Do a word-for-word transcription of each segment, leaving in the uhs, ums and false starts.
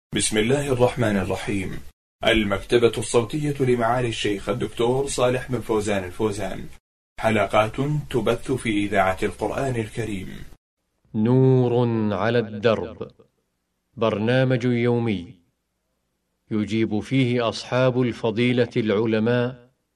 بسم الله الرحمن الرحيم. المكتبة الصوتية لمعالي الشيخ الدكتور صالح بن فوزان الفوزان، حلقات تبث في إذاعة القرآن الكريم. نور على الدرب، برنامج يومي يجيب فيه أصحاب الفضيلة العلماء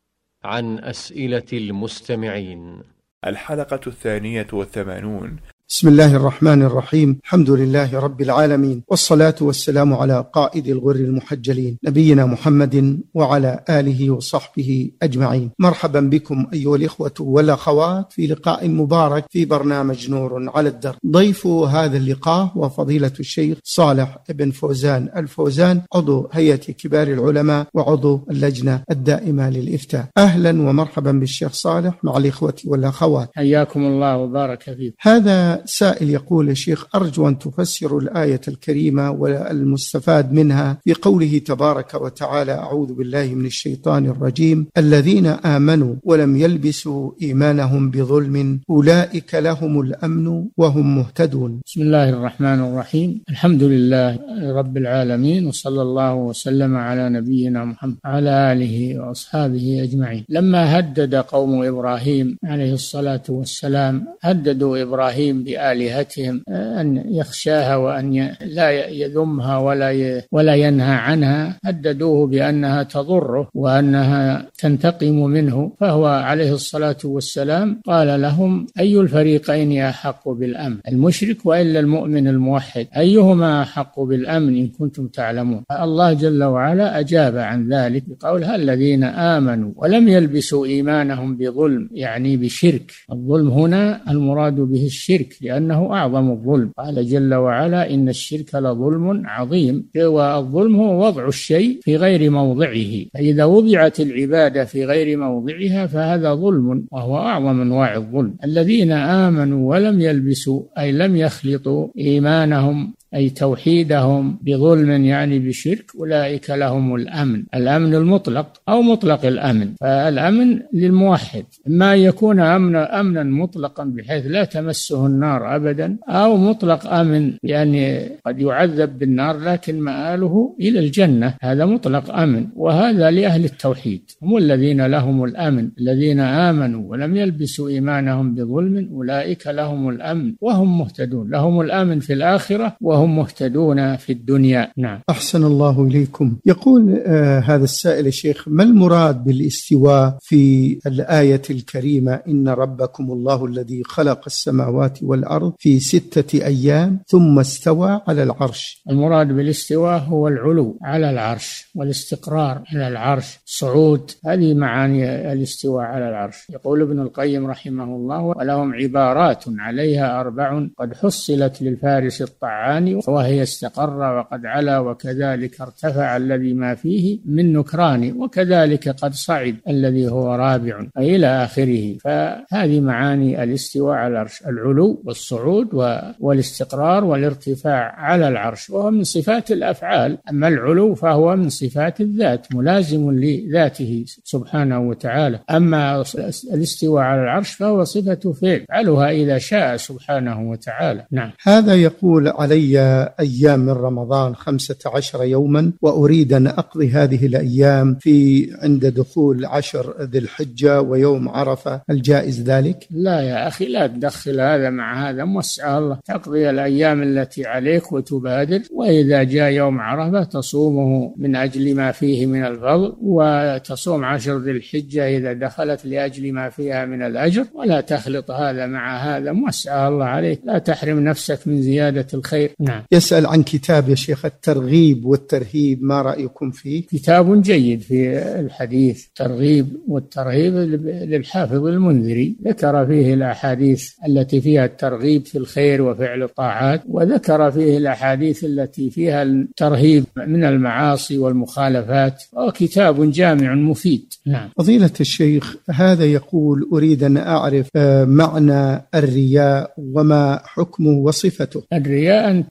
عن أسئلة المستمعين. الحلقة الثانية والثمانون. بسم الله الرحمن الرحيم. الحمد لله رب العالمين، والصلاة والسلام على قائد الغر المحجلين نبينا محمد وعلى آله وصحبه أجمعين. مرحبا بكم أيها الإخوة والأخوات في لقاء مبارك في برنامج نور على الدرب. ضيف هذا اللقاء وفضيلة الشيخ صالح بن فوزان الفوزان، عضو هيئة كبار العلماء وعضو اللجنة الدائمة للإفتاء. أهلا ومرحبا بالشيخ صالح مع الإخوة والأخوات، حياكم الله وبارك فيكم. هذا سائل يقول: يا شيخ، أرجو أن تفسروا الآية الكريمة والمستفاد منها في قوله تبارك وتعالى: أعوذ بالله من الشيطان الرجيم، الذين آمنوا ولم يلبسوا إيمانهم بظلم أولئك لهم الأمن وهم مهتدون. بسم الله الرحمن الرحيم. الحمد لله رب العالمين، وصلى الله وسلم على نبينا محمد على آله وأصحابه أجمعين. لما هدد قوم إبراهيم عليه الصلاة والسلام، هددوا إبراهيم بآلهتهم أن يخشاها وأن لا يذمها ولا ولا ينهى عنها، هددوه بأنها تضره وأنها تنتقم منه، فهو عليه الصلاة والسلام قال لهم: أي الفريقين أحق بالأمن، المشرك وإلا المؤمن الموحد؟ أيهما أحق بالأمن إن كنتم تعلمون؟ الله جل وعلا أجاب عن ذلك بقول: الذين آمنوا ولم يلبسوا إيمانهم بظلم، يعني بشرك. الظلم هنا المراد به الشرك لأنه أعظم الظلم. قال جل وعلا: إن الشرك لظلم عظيم. والظلم هو وضع الشيء في غير موضعه، فإذا وضعت العبادة في غير موضعها فهذا ظلم، وهو أعظم أنواع الظلم. الذين آمنوا ولم يلبسوا أي لم يخلطوا إيمانهم أي توحيدهم بظلم يعني بشرك، أولئك لهم الأمن، الأمن المطلق أو مطلق الأمن. فالأمن للموحد ما يكون أمنا أمنا مطلقا بحيث لا تمسه النار أبدا، أو مطلق أمن يعني قد يعذب بالنار لكن مآله إلى الجنة، هذا مطلق أمن. وهذا لأهل التوحيد، هم الذين لهم الأمن. الذين آمنوا ولم يلبسوا إيمانهم بظلم أولئك لهم الأمن وهم مهتدون، لهم الأمن في الآخرة وهم مهتدون في الدنيا. نعم. أحسن الله إليكم. يقول آه هذا السائل: الشيخ، ما المراد بالاستواء في الآية الكريمة: إن ربكم الله الذي خلق السماوات والأرض في ستة أيام ثم استوى على العرش؟ المراد بالاستواء هو العلو على العرش والاستقرار على العرش، صعود، هذه معاني الاستواء على العرش. يقول ابن القيم رحمه الله: ولهم عبارات عليها أربع قد حصلت للفارس الطعاني، وهي استقر وقد علا وكذلك ارتفع الذي ما فيه من نكران، وكذلك قد صعد الذي هو رابع، إلى آخره. فهذه معاني الاستواء على العرش: العلو والصعود والاستقرار والارتفاع على العرش، وهو من صفات الأفعال. أما العلو فهو من صفات الذات، ملازم لذاته سبحانه وتعالى. أما الاستواء على العرش فهو صفة فعل، فعلها إذا شاء سبحانه وتعالى. نعم. هذا يقول: علي أيام من رمضان خمسة عشر يوما، وأريد أن أقضي هذه الأيام في عند دخول عشر ذي الحجة ويوم عرفة، الجائز ذلك؟ لا يا أخي، لا تدخل هذا مع هذا، موسع الله. تقضي الأيام التي عليك وتبادر، وإذا جاء يوم عرفة تصومه من أجل ما فيه من الفضل، وتصوم عشر ذي الحجة إذا دخلت لأجل ما فيها من الأجر، ولا تخلط هذا مع هذا، موسع الله عليك، لا تحرم نفسك من زيادة الخير. نعم. يسأل عن كتاب يا شيخ الترغيب والترهيب، ما رأيكم فيه؟ كتاب جيد في الحديث، ترغيب والترهيب للحافظ المنذري، ذكر فيه الأحاديث التي فيها الترغيب في الخير وفعل الطاعات، وذكر فيه الأحاديث التي فيها الترهيب من المعاصي والمخالفات، وكتاب جامع مفيد. نعم. فضيلة الشيخ، هذا يقول: أريد أن أعرف معنى الرياء وما حكمه وصفته. الرياء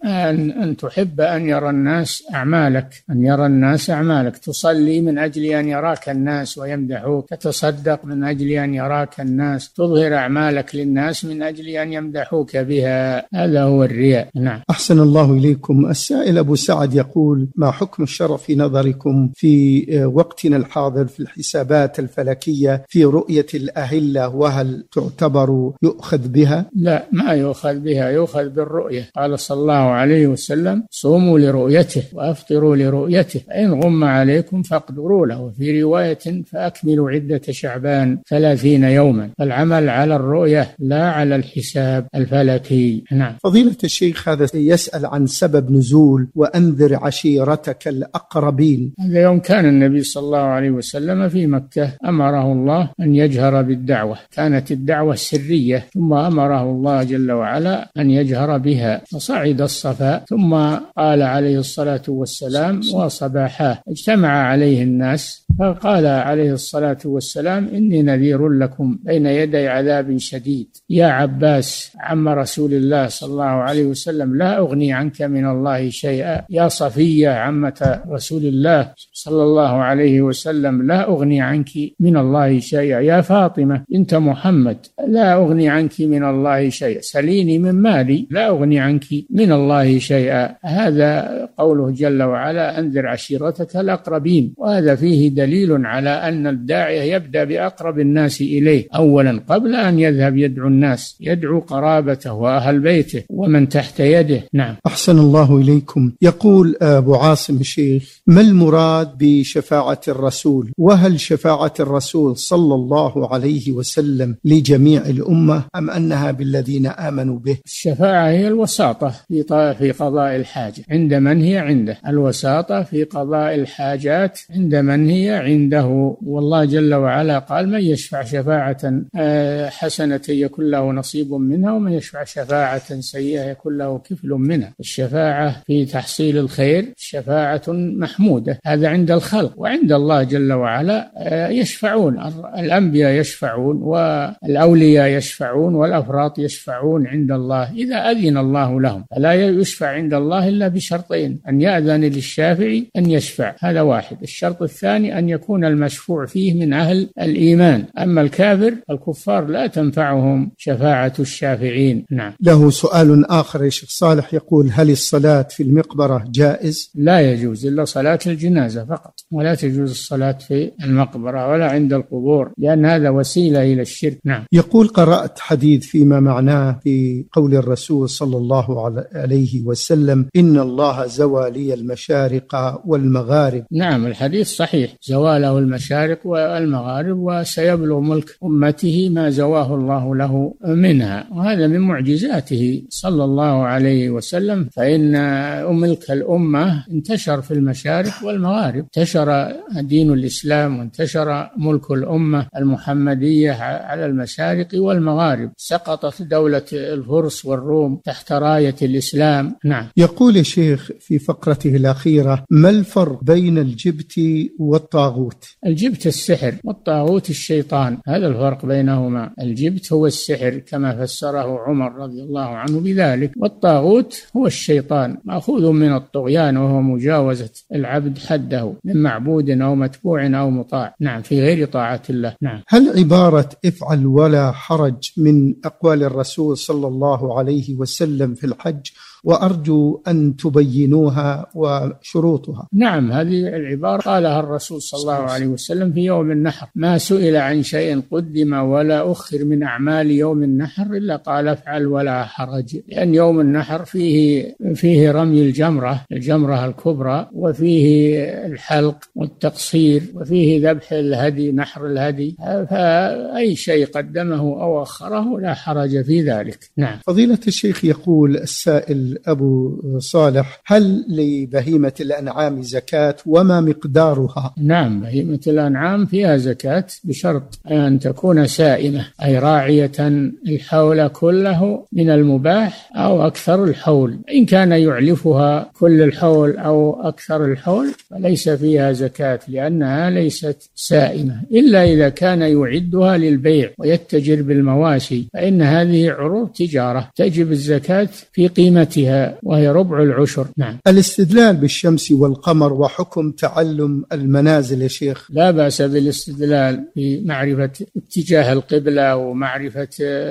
أن, أن تحب أن يرى الناس أعمالك، أن يرى الناس أعمالك، تصلي من أجل أن يراك الناس ويمدحوك، تتصدق من أجل أن يراك الناس، تظهر أعمالك للناس من أجل أن يمدحوك بها. هذا هو الرياء. نعم. أحسن الله إليكم. السائل أبو سعد يقول: ما حكم الشرع في نظركم في وقتنا الحاضر في الحسابات الفلكية في رؤية الأهلة، وهل تعتبر يؤخذ بها؟ لا، ما يؤخذ بها، يؤخذ بالرؤية. قال صلى الله عليه وسلم: صوموا لرؤيته وأفطروا لرؤيته، فإن غم عليكم فاقدروا له، وفي رواية فأكملوا عدة شعبان ثلاثين يوما. فالعمل على الرؤية لا على الحساب الفلكي. نعم. فضيلة الشيخ، هذا يسأل عن سبب نزول وأنذر عشيرتك الأقربين. هذا يوم كان النبي صلى الله عليه وسلم في مكة، أمره الله أن يجهر بالدعوة، كانت الدعوة سرية، ثم أمره الله جل وعلا أن يجهر بها، فصعد الصفا، ثم قال عليه الصلاة والسلام: وصباحاه. اجتمع عليه الناس، فقال عليه الصلاة والسلام: إني نذير لكم بين يدي عذاب شديد. يا عباس عم رسول الله صلى الله عليه وسلم: لا أغني عنك من الله شيئا. يا صفية عمة رسول الله صلى الله عليه وسلم: لا أغني عنك من الله شيئا. يا فاطمة بنت محمد: لا أغني عنك من الله شيئا. سليني من مالي لا أغني عنك من الله شيئا. هذا قوله جل وعلا: أنذر عشيرتك الأقربين. وهذا فيه دليل على أن الداعية يبدأ بأقرب الناس إليه أولا، قبل أن يذهب يدعو الناس، يدعو قرابته وأهل بيته ومن تحت يده. نعم. أحسن الله إليكم. يقول أبو عاصم الشيخ: ما المراد بشفاعة الرسول؟ وهل شفاعة الرسول صلى الله عليه وسلم لجميع الأمة أم أنها بالذين آمنوا به؟ الشفاعة هي الوساطة في في قضاء الحاجة عند من هي عنده، الوساطة في قضاء الحاجات عند من هي عنده. والله جل وعلا قال: من يشفع شفاعة حسنة يكون له نصيب منها، ومن يشفع شفاعة سيئة يكون له كفل منها. الشفاعة في تحصيل الخير شفاعة محمودة، هذا عند الخلق. وعند الله جل وعلا يشفعون، الأنبياء يشفعون والأولياء يشفعون والأفراط يشفعون عند الله إذا أذن الله لهم. فلا يشفع عند الله إلا بشرطين: أن يأذن للشافع أن يشفع، هذا واحد. الشرط الثاني أن يكون المشفوع فيه من أهل الإيمان. أما الكافر الكفار لا تنفعهم شفاعة الشافعين. نعم. له سؤال آخر يا شيخ صالح، يقول: هل الصلاة في المقبرة جائز؟ لا يجوز إلا صلاة الجنازة فقط، ولا تجوز الصلاة في المقبرة ولا عند القبور، لأن هذا وسيلة إلى الشرك. نعم. يقول: قرأت حديث فيما معناه في قول الرسول صلى الله عليه وسلم: إن الله زوى لي المشارق والمغارب. نعم، الحديث صحيح، زواله المشارق والمغارب، وسيبلغ ملك أمته ما زواه الله له منها، وهذا من معجزاته صلى الله عليه وسلم. فإن ملك الأمة انتشر في المشارق والمغارب، انتشر دين الإسلام وانتشر ملك الأمة المحمدية على المشارق والمغارب، سقطت دولة الفرس والروم تحت راية الإسلام. نعم. يقول الشيخ في فقرته الأخيرة: ما الفرق بين الجبت والطاغوت؟ الجبت السحر، والطاغوت الشيطان، هذا الفرق بينهما. الجبت هو السحر كما فسره عمر رضي الله عنه بذلك، والطاغوت هو الشيطان، مأخوذ من الطغيان وهو مجاوزة العبد حده من معبود أو متبوع أو مطاع. نعم، في غير طاعة الله. نعم. هل عبارة افعل ولا حرج من أقوال الرسول صلى الله عليه وسلم في الحج؟ وأرجو أن تبينوها وشروطها. نعم، هذه العبارة قالها الرسول صلى الله عليه وسلم في يوم النحر: ما سئل عن شيء قدم ولا أخر من أعمال يوم النحر إلا قال افعل ولا حرج، لأن يوم النحر فيه فيه رمي الجمرة الجمرة الكبرى، وفيه الحلق والتقصير، وفيه ذبح الهدي نحر الهدي، فأي شيء قدمه أو أخره لا حرج في ذلك. نعم. فضيلة الشيخ، يقول السائل أبو صالح: هل لبهيمة الأنعام زكاة وما مقدارها؟ نعم، بهيمة الأنعام فيها زكاة بشرط أن تكون سائمة، أي راعية الحول كله من المباح أو أكثر الحول. إن كان يعلفها كل الحول أو أكثر الحول فليس فيها زكاة، لأنها ليست سائمة، إلا إذا كان يعدها للبيع ويتجر بالمواشي، فإن هذه عروض تجارة تجب الزكاة في قيمتها قيمتها وهي ربع العشر. نعم. الاستدلال بالشمس والقمر وحكم تعلم المنازل يا شيخ. لا بأس بالاستدلال بمعرفة اتجاه القبلة ومعرفة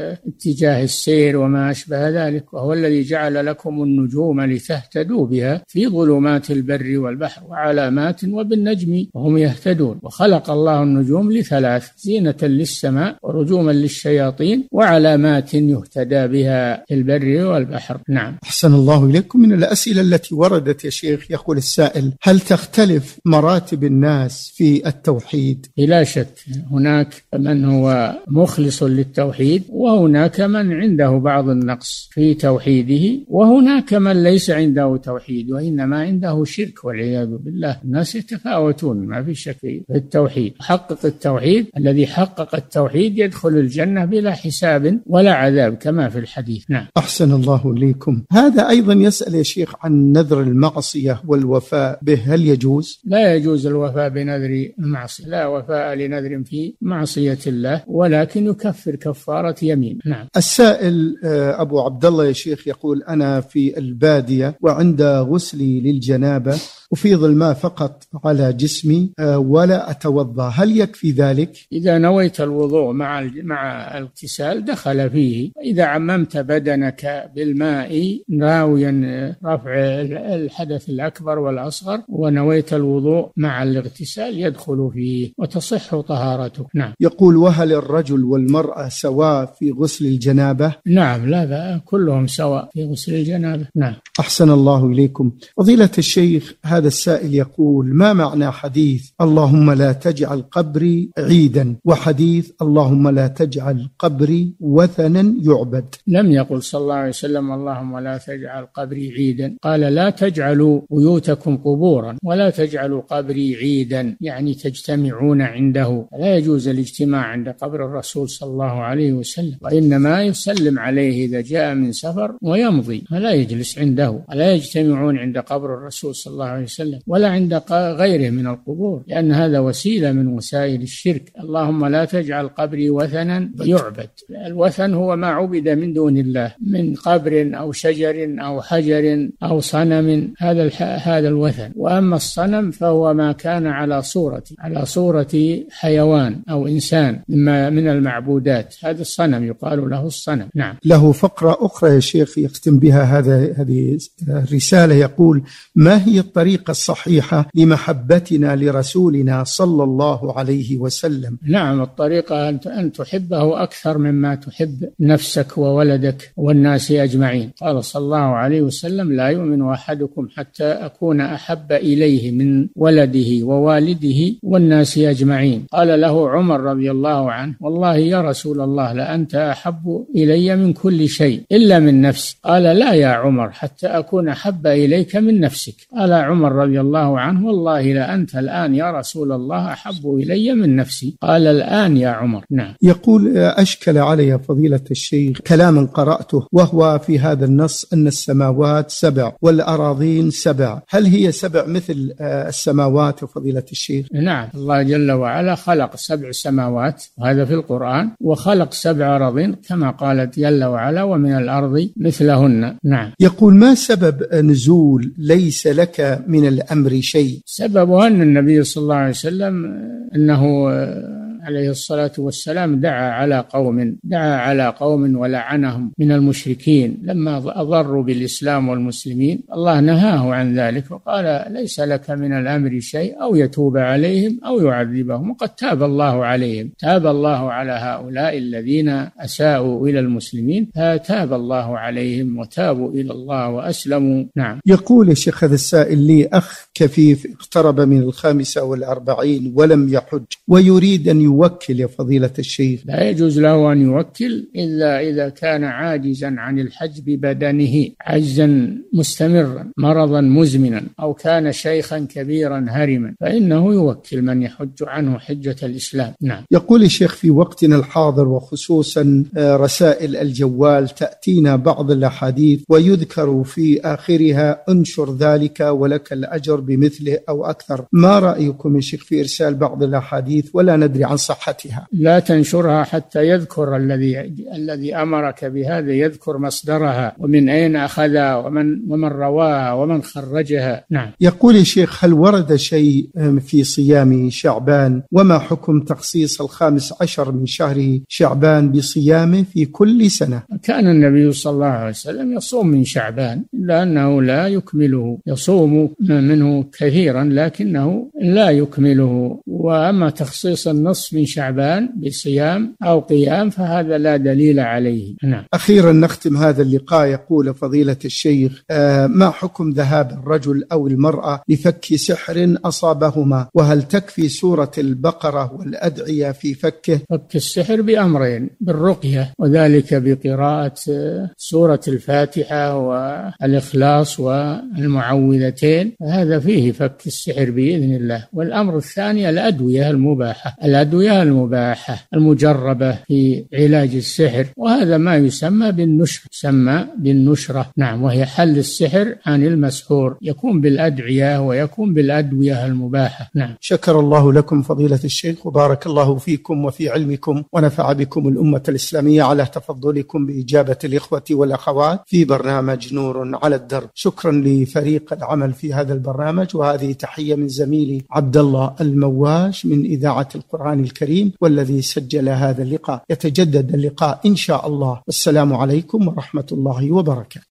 اتجاه السير وما أشبه ذلك، وهو الذي جعل لكم النجوم لتهتدوا بها في ظلمات البر والبحر وعلامات وبالنجم وهم يهتدون. وخلق الله النجوم لثلاث: زينة للسماء ورجوما للشياطين وعلامات يهتدى بها في البر والبحر. نعم. أحسن الله إليكم. من الأسئلة التي وردت يا شيخ يقول السائل: هل تختلف مراتب الناس في التوحيد؟ بلا شك هناك من هو مخلص للتوحيد، وهناك من عنده بعض النقص في توحيده، وهناك من ليس عنده توحيد وإنما عنده شرك والعياذ بالله. الناس يتفاوتون ما في شك في التوحيد. حقق التوحيد، الذي حقق التوحيد يدخل الجنة بلا حساب ولا عذاب كما في الحديث. نعم. أحسن الله إليكم. هذا أيضا يسأل يا شيخ عن نذر المعصية والوفاء به، هل يجوز؟ لا يجوز الوفاء بنذر المعصية، لا وفاء لنذر في معصية الله، ولكن يكفر كفارة يمين. نعم. السائل أبو عبد الله يا شيخ يقول: أنا في البادية وعند غسلي للجنابة أفيض الماء فقط على جسمي ولا أتوضأ، هل يكفي ذلك؟ إذا نويت الوضوء مع مع الاغتسال دخل فيه. إذا عممت بدنك بالماء ناويا رفع الحدث الأكبر والأصغر ونويت الوضوء مع الاغتسال يدخل فيه وتصح طهارتك. نعم. يقول: وهل الرجل والمرأة سواء في غسل الجنابة؟ نعم، لا بأس، كلهم سواء في غسل الجنابة. نعم. أحسن الله إليكم. فضيلة الشيخ، هذا السائل يقول: ما معنى حديث اللهم لا تجعل قبري عيدا وحديث اللهم لا تجعل قبري وثنا يعبد؟ لم يقل صلى الله عليه وسلم اللهم لا تجعل قبري عيدا، قال لا تجعلوا بيوتكم قبورا ولا تجعلوا قبري عيدا، يعني تجتمعون عنده. لا يجوز الاجتماع عند قبر الرسول صلى الله عليه وسلم، وإنما يسلم عليه إذا جاء من سفر ويمضي، فلا يجلس عنده. ولا يجتمعون عند قبر الرسول صلى الله عليه وسلم ولا عند غيره من القبور، لأن هذا وسيلة من وسائل الشرك. اللهم لا تجعل قبري وثنا يعبد. الوثن هو ما عبد من دون الله من قبر أو شجر أو حجر أو صنم، هذا هذا الوثن. وأما الصنم فهو ما كان على صورة على صورة حيوان أو إنسان مما من المعبودات، هذا الصنم يقال له الصنم. نعم. له فقرة أخرى يا شيخ يختم بها هذا هذه الرسالة، يقول: ما هي الطريقة الصحيحة لمحبتنا لرسولنا صلى الله عليه وسلم؟ نعم، الطريقة أن تحبه أكثر مما تحب نفسك وولدك والناس أجمعين. قال صلى الله عليه وسلم: لا يؤمن أحدكم حتى أكون أحب إليه من ولده ووالده والناس أجمعين. قال له عمر رضي الله عنه: والله يا رسول الله لأنت أحب إلي من كل شيء إلا من نفسي. قال: لا يا عمر، حتى أكون أحب إليك من نفسك. قال عمر رضي الله عنه: والله لأنت الآن يا رسول الله أحب إلي من نفسي. قال: الآن يا عمر. نعم. يقول: أشكل علي فضيلة الشيخ كلاما قرأته وهو في هذا النص أن السماوات سبع والأراضين سبع، هل هي سبع مثل السماوات فضيلة الشيخ؟ نعم، الله جل وعلا خلق سبع سماوات وهذا في القرآن، وخلق سبع أراضين كما قال جل وعلا: ومن الأرض مثلهن. نعم. يقول: ما سبب نزول ليس لك من الأمر شيء؟ سببه أن النبي صلى الله عليه وسلم أنه عليه الصلاة والسلام دعا على قوم دعا على قوم ولعنهم من المشركين لما أضروا بالإسلام والمسلمين. الله نهاه عن ذلك وقال: ليس لك من الأمر شيء، أو يتوب عليهم أو يعذبهم، وقد تاب الله عليهم. تاب الله على هؤلاء الذين أساءوا إلى المسلمين، فتاب الله عليهم وتابوا إلى الله وأسلموا. نعم. يقول يا شيخ هذا السائل: لي أخ كفيف اقترب من الخامسة والأربعين ولم يحج ويريد أن يوكل يا فضيلة الشيخ. لا يجوز له أن يوكل إلا إذا كان عاجزا عن الحج ببدنه عجزا مستمرا مرضا مزمنا، أو كان شيخا كبيرا هرما، فإنه يوكل من يحج عنه حجة الإسلام. نعم. يقول الشيخ: في وقتنا الحاضر وخصوصا رسائل الجوال تأتينا بعض الأحاديث ويذكر في آخرها انشر ذلك ولك الأجر بمثله أو أكثر، ما رأيكم يا شيخ في إرسال بعض الأحاديث ولا ندري عن صحتها. لا تنشرها حتى يذكر الذي الذي أمرك بهذا، يذكر مصدرها ومن أين أخذها ومن ومن رواها ومن خرجها. نعم. يقول الشيخ: هل ورد شيء في صيام شعبان؟ وما حكم تخصيص الخامس عشر من شهر شعبان بصيامه في كل سنة؟ كان النبي صلى الله عليه وسلم يصوم من شعبان، إلا أنه لا يكمله، يصوم منه كثيرا لكنه لا يكمله. وأما تخصيص النصف من شعبان بصيام أو قيام فهذا لا دليل عليه. نعم. أخيرا نختم هذا اللقاء. يقول فضيلة الشيخ: آه ما حكم ذهاب الرجل أو المرأة لفك سحر أصابهما؟ وهل تكفي سورة البقرة والأدعية في فكه؟ فك السحر بأمرين: بالرقية، وذلك بقراءة سورة الفاتحة والإخلاص والمعوذتين، هذا فيه فك السحر بإذن الله. والأمر الثاني الأدوية المباحة، الأدوية المباحة المجربة في علاج السحر، وهذا ما يسمى بالنشر، يسمى بالنشرة. نعم. وهي حل السحر عن المسحور، يكون بالأدعية ويكون بالأدوية المباحة. نعم. شكر الله لكم فضيلة الشيخ، وبارك الله فيكم وفي علمكم، ونفع بكم الأمة الإسلامية على تفضلكم بإجابة الإخوة والأخوات في برنامج نور على الدرب. شكرا لفريق العمل في هذا البرنامج، وهذه تحية من زميلي عبد الله المواش من إذاعة القرآن الكريم والذي سجل هذا اللقاء. يتجدد اللقاء إن شاء الله، والسلام عليكم ورحمة الله وبركاته.